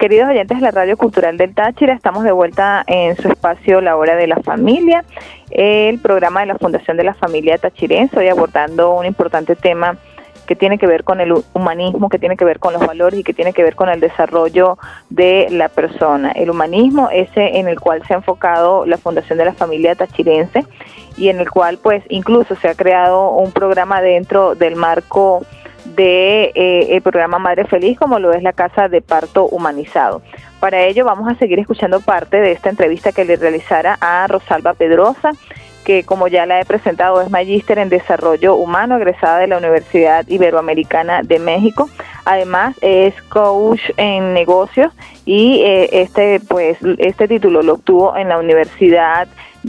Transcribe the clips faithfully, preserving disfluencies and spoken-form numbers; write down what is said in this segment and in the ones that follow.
Queridos oyentes de la Radio Cultural del Táchira, estamos de vuelta en su espacio La Hora de la Familia, el programa de la Fundación de la Familia Tachirense, hoy abordando un importante tema que tiene que ver con el humanismo, que tiene que ver con los valores y que tiene que ver con el desarrollo de la persona. El humanismo, ese en el cual se ha enfocado la Fundación de la Familia Tachirense y en el cual pues incluso se ha creado un programa dentro del marco de eh, el programa Madre Feliz, como lo es la Casa de Parto Humanizado. Para ello vamos a seguir escuchando parte de esta entrevista que le realizara a Rosalba Pedrosa, que como ya la he presentado es magíster en Desarrollo Humano, egresada de la Universidad Iberoamericana de México. Además es coach en negocios y eh, este pues este título lo obtuvo en la Universidad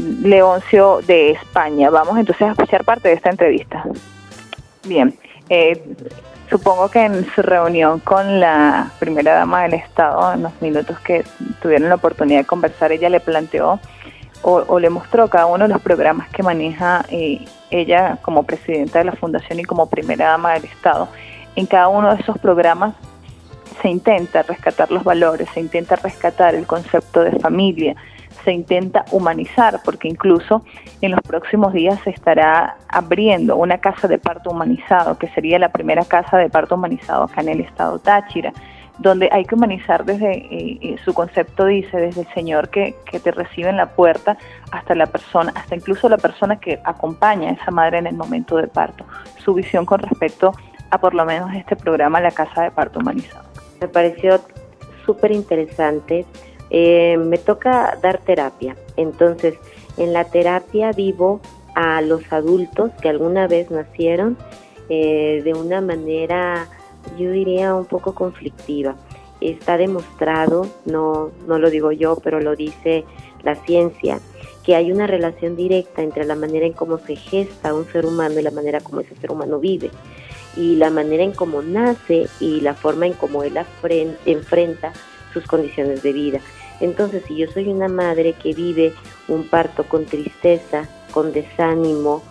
Leoncio de España. Vamos entonces a escuchar parte de esta entrevista. Bien. Eh, supongo que en su reunión con la primera dama del Estado, en los minutos que tuvieron la oportunidad de conversar, ella le planteó o, o le mostró cada uno de los programas que maneja eh, ella como presidenta de la Fundación y como primera dama del Estado. En cada uno de esos programas se intenta rescatar los valores, se intenta rescatar el concepto de familia, se intenta humanizar, porque incluso en los próximos días se estará abriendo una casa de parto humanizado, que sería la primera casa de parto humanizado acá en el estado Táchira, donde hay que humanizar desde, eh, su concepto dice, desde el señor que, que te recibe en la puerta hasta la persona, hasta incluso la persona que acompaña a esa madre en el momento del parto. Su visión con respecto a por lo menos este programa, la casa de parto humanizado. Me pareció súper interesante. Eh, me toca dar terapia, entonces en la terapia vivo a los adultos que alguna vez nacieron eh, de una manera, yo diría, un poco conflictiva. Está demostrado, no, no lo digo yo, pero lo dice la ciencia, que hay una relación directa entre la manera en cómo se gesta un ser humano y la manera como ese ser humano vive, y la manera en cómo nace y la forma en cómo él afren- enfrenta sus condiciones de vida. Entonces, si yo soy una madre que vive un parto con tristeza, con desánimo,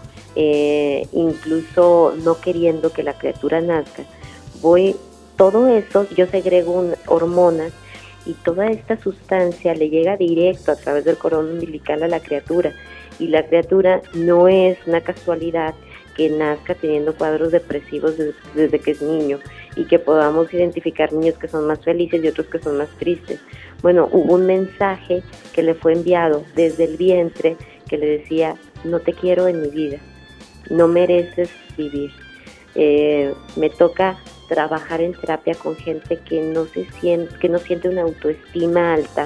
eh, incluso no queriendo que la criatura nazca, voy, todo eso, yo segrego un, hormonas y toda esta sustancia le llega directo a través del cordón umbilical a la criatura, y la criatura no es una casualidad que nazca teniendo cuadros depresivos desde, desde que es niño, y que podamos identificar niños que son más felices y otros que son más tristes. Bueno, hubo un mensaje que le fue enviado desde el vientre que le decía: no te quiero en mi vida, no mereces vivir. Eh, me toca trabajar en terapia con gente que no se siente, que no siente una autoestima alta,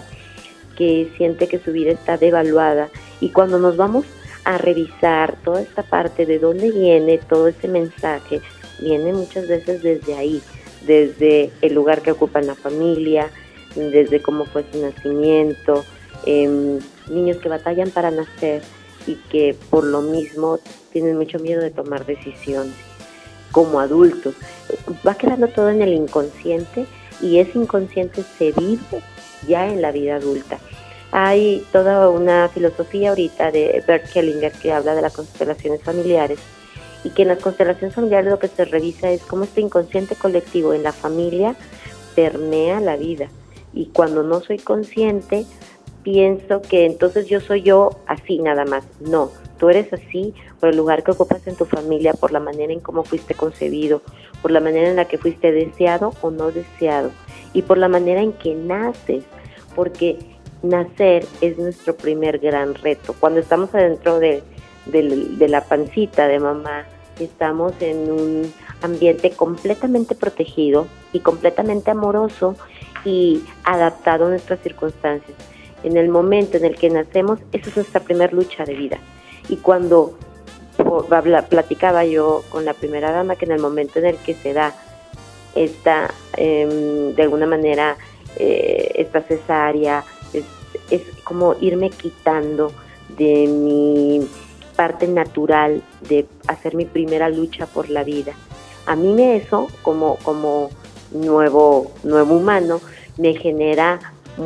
que siente que su vida está devaluada, y cuando nos vamos a revisar toda esta parte de dónde viene todo ese mensaje, viene muchas veces desde ahí, desde el lugar que ocupa en la familia, desde cómo fue su nacimiento, eh, niños que batallan para nacer y que por lo mismo tienen mucho miedo de tomar decisiones como adultos. Va quedando todo en el inconsciente, y ese inconsciente se vive ya en la vida adulta. Hay toda una filosofía ahorita de Bert Hellinger que habla de las constelaciones familiares, y que en las constelaciones familiares lo que se revisa es cómo este inconsciente colectivo en la familia permea la vida. Y cuando no soy consciente, pienso que entonces yo soy yo así nada más. No, tú eres así por el lugar que ocupas en tu familia, por la manera en cómo fuiste concebido, por la manera en la que fuiste deseado o no deseado, y por la manera en que naces, porque nacer es nuestro primer gran reto. Cuando estamos adentro de, de, de la pancita de mamá, estamos en un ambiente completamente protegido y completamente amoroso y adaptado a nuestras circunstancias. En el momento en el que nacemos, esa es nuestra primera lucha de vida. Y cuando platicaba yo con la primera dama, que en el momento en el que se da esta, eh, de alguna manera, eh, esta cesárea, es, es como irme quitando de mi parte natural de hacer mi primera lucha por la vida. A mí me eso, como, como nuevo, nuevo humano, me genera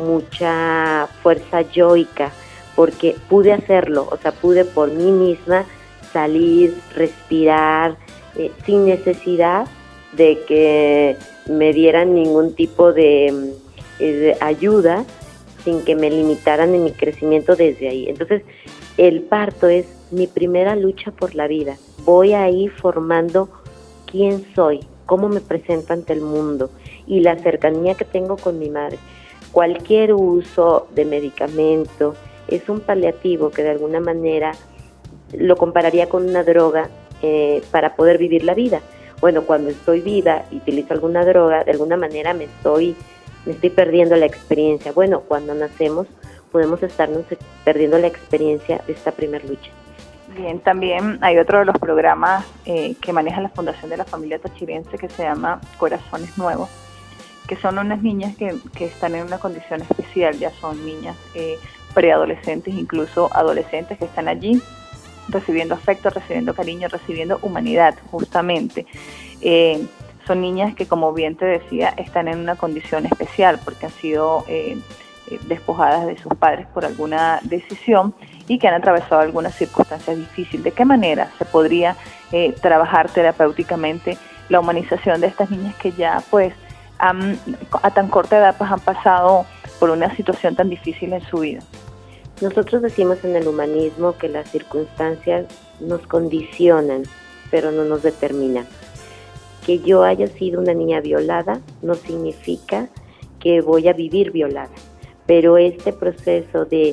mucha fuerza yoica, porque pude hacerlo, o sea, pude por mí misma salir, respirar, eh, sin necesidad de que me dieran ningún tipo de, eh, ayuda sin que me limitaran en mi crecimiento desde ahí. Entonces, el parto es mi primera lucha por la vida. Voy ahí formando quién soy, cómo me presento ante el mundo y la cercanía que tengo con mi madre. Cualquier uso de medicamento es un paliativo que de alguna manera lo compararía con una droga eh, para poder vivir la vida. Bueno, cuando estoy viva y utilizo alguna droga, de alguna manera me estoy, me estoy perdiendo la experiencia. Bueno, cuando nacemos podemos estarnos perdiendo la experiencia de esta primer lucha. Bien, también hay otro de los programas eh, que maneja la Fundación de la Familia Tachirense que se llama Corazones Nuevos, que son unas niñas que, que están en una condición especial, ya son niñas eh, preadolescentes, incluso adolescentes que están allí recibiendo afecto, recibiendo cariño, recibiendo humanidad, justamente. Eh, son niñas que, como bien te decía, están en una condición especial porque han sido eh, despojadas de sus padres por alguna decisión y que han atravesado algunas circunstancias difíciles. ¿De qué manera se podría eh, trabajar terapéuticamente la humanización de estas niñas que ya, pues, han, a tan corta edad, pues, han pasado por una situación tan difícil en su vida? Nosotros decimos en el humanismo que las circunstancias nos condicionan, pero no nos determinan. Que yo haya sido una niña violada no significa que voy a vivir violada, pero este proceso de,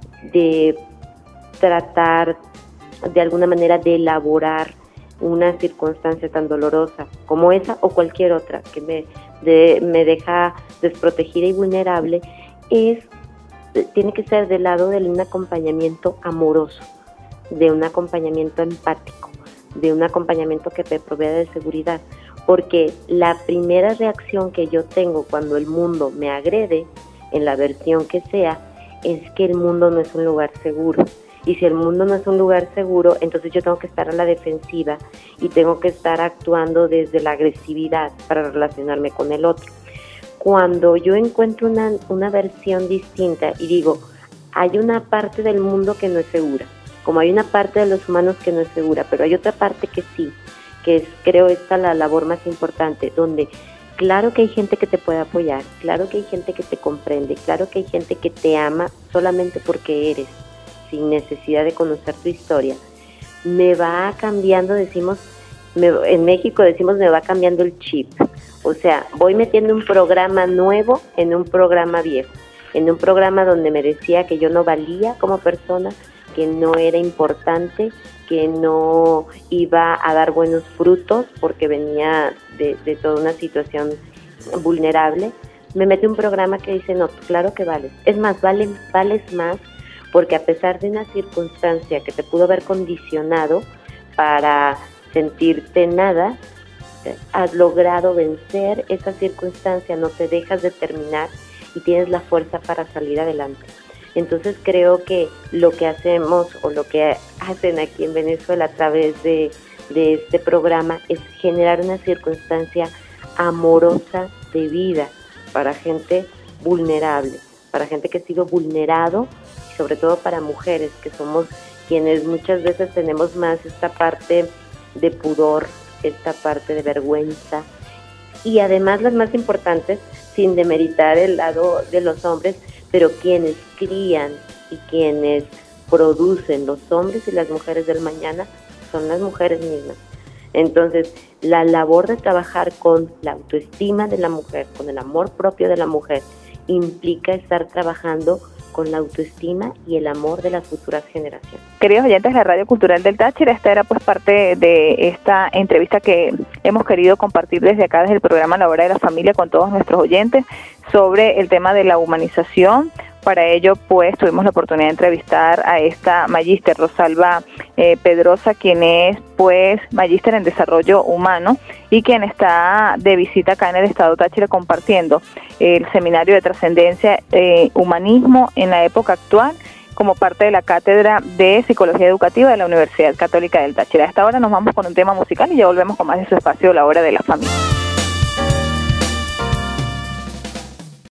de tratar de alguna manera de elaborar una circunstancia tan dolorosa como esa o cualquier otra que me, de, me deja desprotegida y vulnerable es tiene que ser del lado de un acompañamiento amoroso, de un acompañamiento empático, de un acompañamiento que te provea de seguridad, porque la primera reacción que yo tengo cuando el mundo me agrede, en la versión que sea, es que el mundo no es un lugar seguro. Y si el mundo no es un lugar seguro, entonces yo tengo que estar a la defensiva y tengo que estar actuando desde la agresividad para relacionarme con el otro. Cuando yo encuentro una, una versión distinta y digo, hay una parte del mundo que no es segura, como hay una parte de los humanos que no es segura, pero hay otra parte que sí, que es, creo, esta la labor más importante, donde claro que hay gente que te puede apoyar, claro que hay gente que te comprende, claro que hay gente que te ama solamente porque eres, sin necesidad de conocer tu historia. Me va cambiando, decimos, me, en México decimos me va cambiando el chip. O sea, voy metiendo un programa nuevo en un programa viejo, en un programa donde me decía que yo no valía como persona, que no era importante, que no iba a dar buenos frutos porque venía de, de toda una situación vulnerable. Me mete un programa que dice, no, claro que vales. Es más, vales, vales más porque a pesar de una circunstancia que te pudo haber condicionado para sentirte nada, has logrado vencer esa circunstancia, no te dejas de terminar y tienes la fuerza para salir adelante. Entonces creo que lo que hacemos o lo que hacen aquí en Venezuela a través de, de este programa es generar una circunstancia amorosa de vida para gente vulnerable, para gente que ha sido vulnerado y sobre todo para mujeres que somos quienes muchas veces tenemos más esta parte de pudor, esta parte de vergüenza y además las más importantes, sin demeritar el lado de los hombres, pero quienes crían y quienes producen los hombres y las mujeres del mañana son las mujeres mismas. Entonces, la labor de trabajar con la autoestima de la mujer, con el amor propio de la mujer, implica estar trabajando con la autoestima y el amor de las futuras generaciones. Queridos oyentes de la Radio Cultural del Táchira, esta era pues parte de esta entrevista que hemos querido compartir desde acá, desde el programa La Hora de la Familia, con todos nuestros oyentes, sobre el tema de la humanización. Para ello, pues, tuvimos la oportunidad de entrevistar a esta magíster, Rosalba eh, Pedrosa, quien es, pues, magíster en desarrollo humano y quien está de visita acá en el estado Táchira compartiendo el seminario de trascendencia eh, humanismo en la época actual como parte de la Cátedra de Psicología Educativa de la Universidad Católica del Táchira. A esta hora nos vamos con un tema musical y ya volvemos con más de su espacio, La Hora de la Familia.